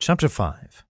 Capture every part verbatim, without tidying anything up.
Chapter five.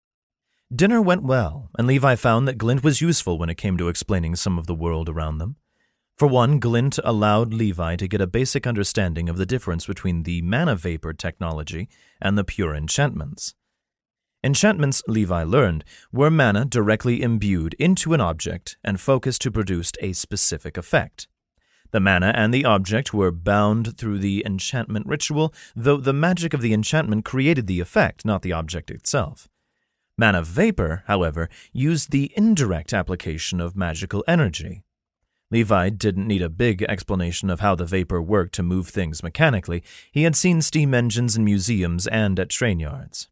Dinner went well, and Levi found that Glint was useful when it came to explaining some of the world around them. For one, Glint allowed Levi to get a basic understanding of the difference between the mana vapor technology and the pure enchantments. Enchantments, Levi learned, were mana directly imbued into an object and focused to produce a specific effect. The mana and the object were bound through the enchantment ritual, though the magic of the enchantment created the effect, not the object itself. Mana vapor, however, used the indirect application of magical energy. Levi didn't need a big explanation of how the vapor worked to move things mechanically. He had seen steam engines in museums and at train yards.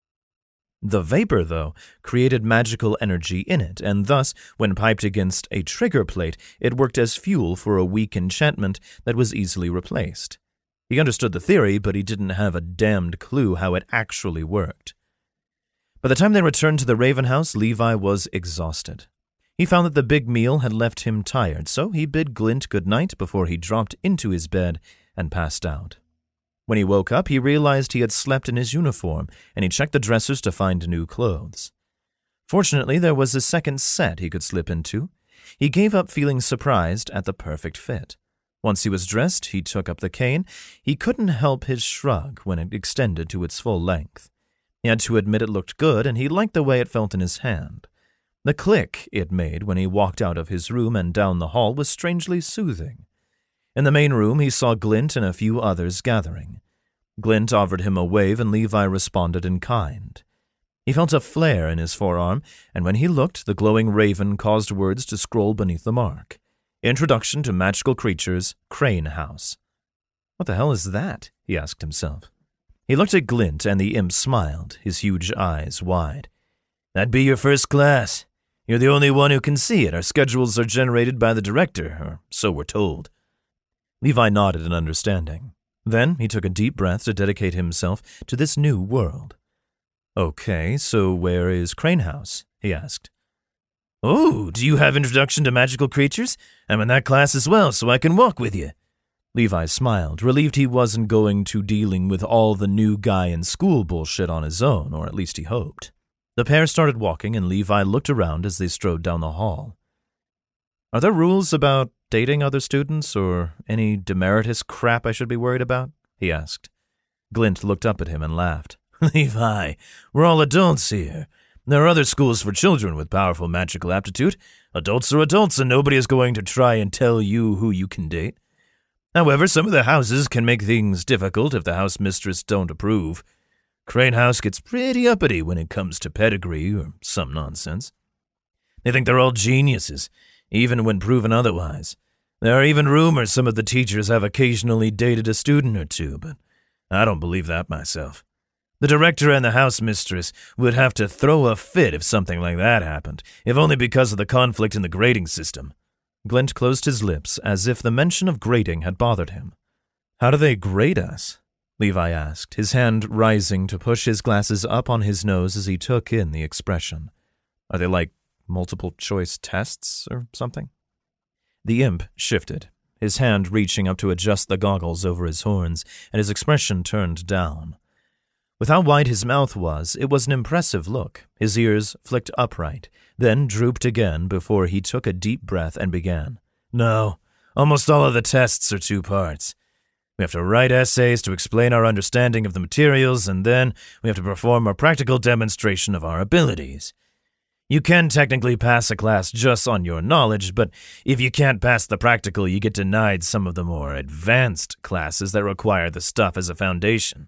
The vapor, though, created magical energy in it, and thus, when piped against a trigger plate, it worked as fuel for a weak enchantment that was easily replaced. He understood the theory, but he didn't have a damned clue how it actually worked. By the time they returned to the Raven House, Levi was exhausted. He found that the big meal had left him tired, so he bid Glint good night before he dropped into his bed and passed out. When he woke up, he realized he had slept in his uniform, and he checked the dressers to find new clothes. Fortunately, there was a second set he could slip into. He gave up feeling surprised at the perfect fit. Once he was dressed, he took up the cane. He couldn't help his shrug when it extended to its full length. He had to admit it looked good, and he liked the way it felt in his hand. The click it made when he walked out of his room and down the hall was strangely soothing. In the main room, he saw Glint and a few others gathering. Glint offered him a wave, and Levi responded in kind. He felt a flare in his forearm, and when he looked, the glowing raven caused words to scroll beneath the mark. Introduction to Magical Creatures, Crane House. What the hell is that? He asked himself. He looked at Glint, and the imp smiled, his huge eyes wide. That'd be your first class. You're the only one who can see it. Our schedules are generated by the director, or so we're told. Levi nodded in understanding. Then he took a deep breath to dedicate himself to this new world. Okay, so where is Crane House? He asked. Oh, do you have Introduction to Magical Creatures? I'm in that class as well, so I can walk with you. Levi smiled, relieved he wasn't going to dealing with all the new guy in school bullshit on his own, or at least he hoped. The pair started walking, and Levi looked around as they strode down the hall. Are there rules about dating other students, or any demeritus crap I should be worried about? He asked. Glint looked up at him and laughed. Levi, we're all adults here. There are other schools for children with powerful magical aptitude. Adults are adults, and nobody is going to try and tell you who you can date. However, some of the houses can make things difficult if the house mistress don't approve. Crane House gets pretty uppity when it comes to pedigree or some nonsense. They think they're all geniuses, even when proven otherwise. There are even rumors some of the teachers have occasionally dated a student or two, but I don't believe that myself. The director and the house mistress would have to throw a fit if something like that happened, if only because of the conflict in the grading system. Glint closed his lips as if the mention of grading had bothered him. How do they grade us? Levi asked, his hand rising to push his glasses up on his nose as he took in the expression. Are they like multiple-choice tests or something? The imp shifted, his hand reaching up to adjust the goggles over his horns, and his expression turned down. With how wide his mouth was, it was an impressive look. His ears flicked upright, then drooped again before he took a deep breath and began. No, almost all of the tests are two parts. We have to write essays to explain our understanding of the materials, and then we have to perform a practical demonstration of our abilities. You can technically pass a class just on your knowledge, but if you can't pass the practical, you get denied some of the more advanced classes that require the stuff as a foundation.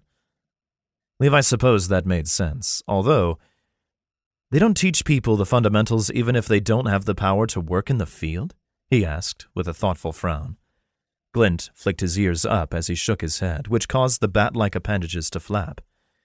Levi supposed that made sense, although they don't teach people the fundamentals even if they don't have the power to work in the field? He asked, with a thoughtful frown. Glint flicked his ears up as he shook his head, which caused the bat-like appendages to flap.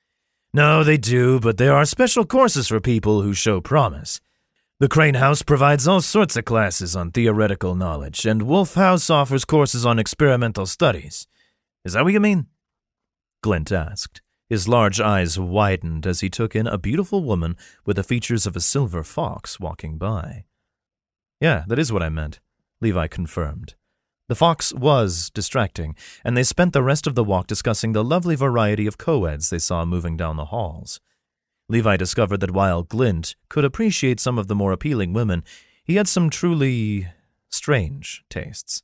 No, they do, but there are special courses for people who show promise. The Crane House provides all sorts of classes on theoretical knowledge, and Wolf House offers courses on experimental studies. Is that what you mean? Glint asked. His large eyes widened as he took in a beautiful woman with the features of a silver fox walking by. Yeah, that is what I meant, Levi confirmed. The fox was distracting, and they spent the rest of the walk discussing the lovely variety of co-eds they saw moving down the halls. Levi discovered that while Glint could appreciate some of the more appealing women, he had some truly strange tastes.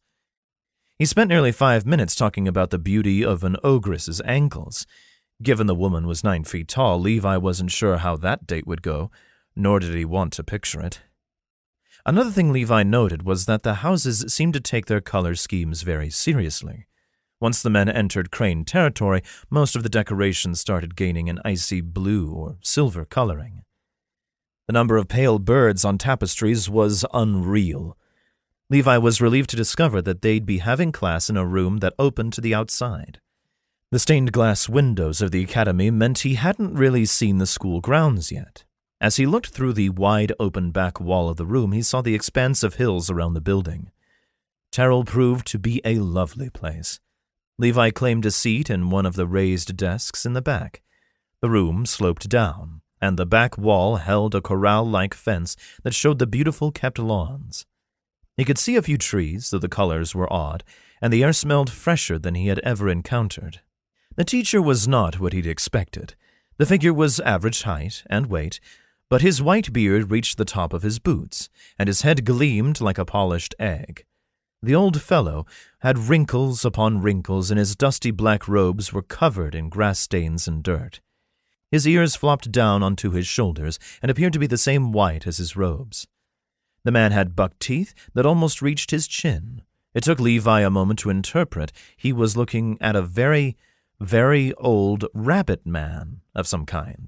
He spent nearly five minutes talking about the beauty of an ogress's ankles. Given the woman was nine feet tall, Levi wasn't sure how that date would go, nor did he want to picture it. Another thing Levi noted was that the houses seemed to take their color schemes very seriously. Once the men entered Crane territory, most of the decorations started gaining an icy blue or silver coloring. The number of pale birds on tapestries was unreal. Levi was relieved to discover that they'd be having class in a room that opened to the outside. The stained glass windows of the academy meant he hadn't really seen the school grounds yet. As he looked through the wide-open back wall of the room, he saw the expanse of hills around the building. Terrell proved to be a lovely place. Levi claimed a seat in one of the raised desks in the back. The room sloped down, and the back wall held a corral-like fence that showed the beautiful kept lawns. He could see a few trees, though the colors were odd, and the air smelled fresher than he had ever encountered. The teacher was not what he'd expected. The figure was average height and weight, but his white beard reached the top of his boots, and his head gleamed like a polished egg. The old fellow had wrinkles upon wrinkles, and his dusty black robes were covered in grass stains and dirt. His ears flopped down onto his shoulders and appeared to be the same white as his robes. The man had buck teeth that almost reached his chin. It took Levi a moment to interpret. He was looking at a very, very old rabbit man of some kind.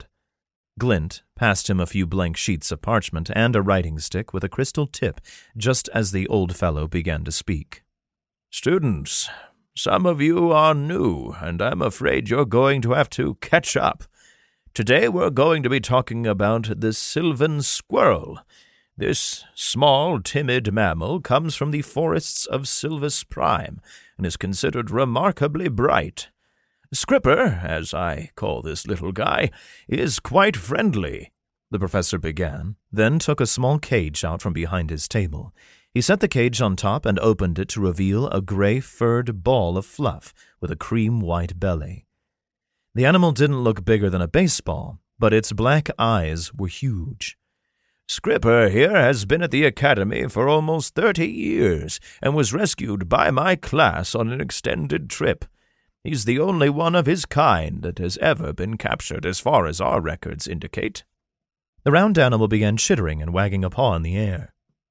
Glint passed him a few blank sheets of parchment and a writing stick with a crystal tip just as the old fellow began to speak. "Students, some of you are new, and I'm afraid you're going to have to catch up. Today we're going to be talking about the Sylvan squirrel. This small, timid mammal comes from the forests of Sylvis Prime and is considered remarkably bright. Scripper, as I call this little guy, is quite friendly," the professor began, then took a small cage out from behind his table. He set the cage on top and opened it to reveal a gray furred ball of fluff with a cream-white belly. The animal didn't look bigger than a baseball, but its black eyes were huge. "Scripper here has been at the academy for almost thirty years and was rescued by my class on an extended trip. He's the only one of his kind that has ever been captured as far as our records indicate." The round animal began chittering and wagging a paw in the air.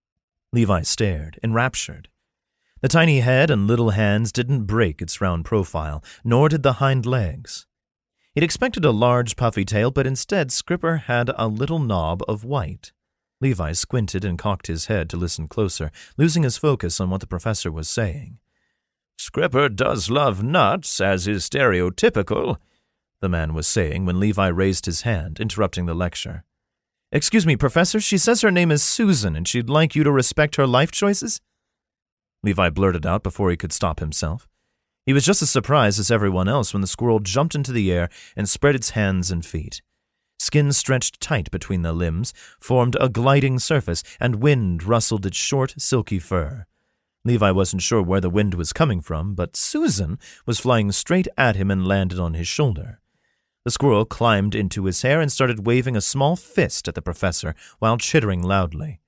Levi stared, enraptured. The tiny head and little hands didn't break its round profile, nor did the hind legs. He'd expected a large, puffy tail, but instead Scripper had a little knob of white. Levi squinted and cocked his head to listen closer, losing his focus on what the professor was saying. "Scripper does love nuts, as is stereotypical," the man was saying when Levi raised his hand, interrupting the lecture. "Excuse me, Professor, she says her name is Susan and she'd like you to respect her life choices?" Levi blurted out before he could stop himself. He was just as surprised as everyone else when the squirrel jumped into the air and spread its hands and feet. Skin stretched tight between the limbs, formed a gliding surface, and wind rustled its short, silky fur. Levi wasn't sure where the wind was coming from, but Susan was flying straight at him and landed on his shoulder. The squirrel climbed into his hair and started waving a small fist at the professor while chittering loudly.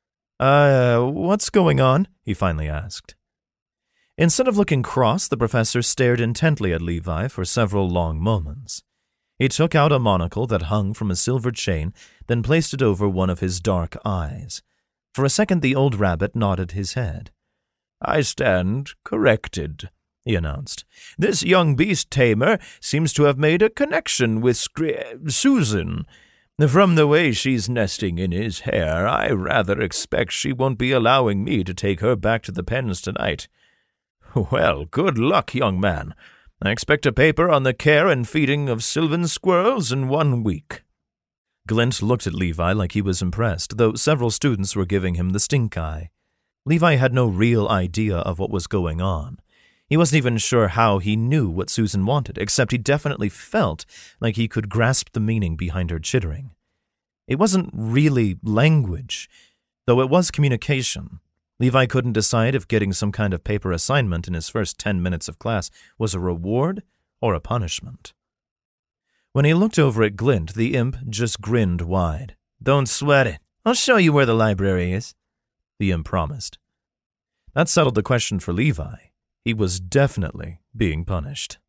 Uh, what's going on?" he finally asked. Instead of looking cross, the professor stared intently at Levi for several long moments. He took out a monocle that hung from a silver chain, then placed it over one of his dark eyes. For a second the old rabbit nodded his head. "I stand corrected," he announced. "This young beast tamer seems to have made a connection with Scri- Susan. From the way she's nesting in his hair, I rather expect she won't be allowing me to take her back to the pens tonight. Well, good luck, young man. I expect a paper on the care and feeding of sylvan squirrels in one week." Glint looked at Levi like he was impressed, though several students were giving him the stink eye. Levi had no real idea of what was going on. He wasn't even sure how he knew what Susan wanted, except he definitely felt like he could grasp the meaning behind her chittering. It wasn't really language, though it was communication. Levi couldn't decide if getting some kind of paper assignment in his first ten minutes of class was a reward or a punishment. When he looked over at Glint, the imp just grinned wide. Don't sweat it. I'll show you where the library is, the imp promised. That settled the question for Levi. He was definitely being punished.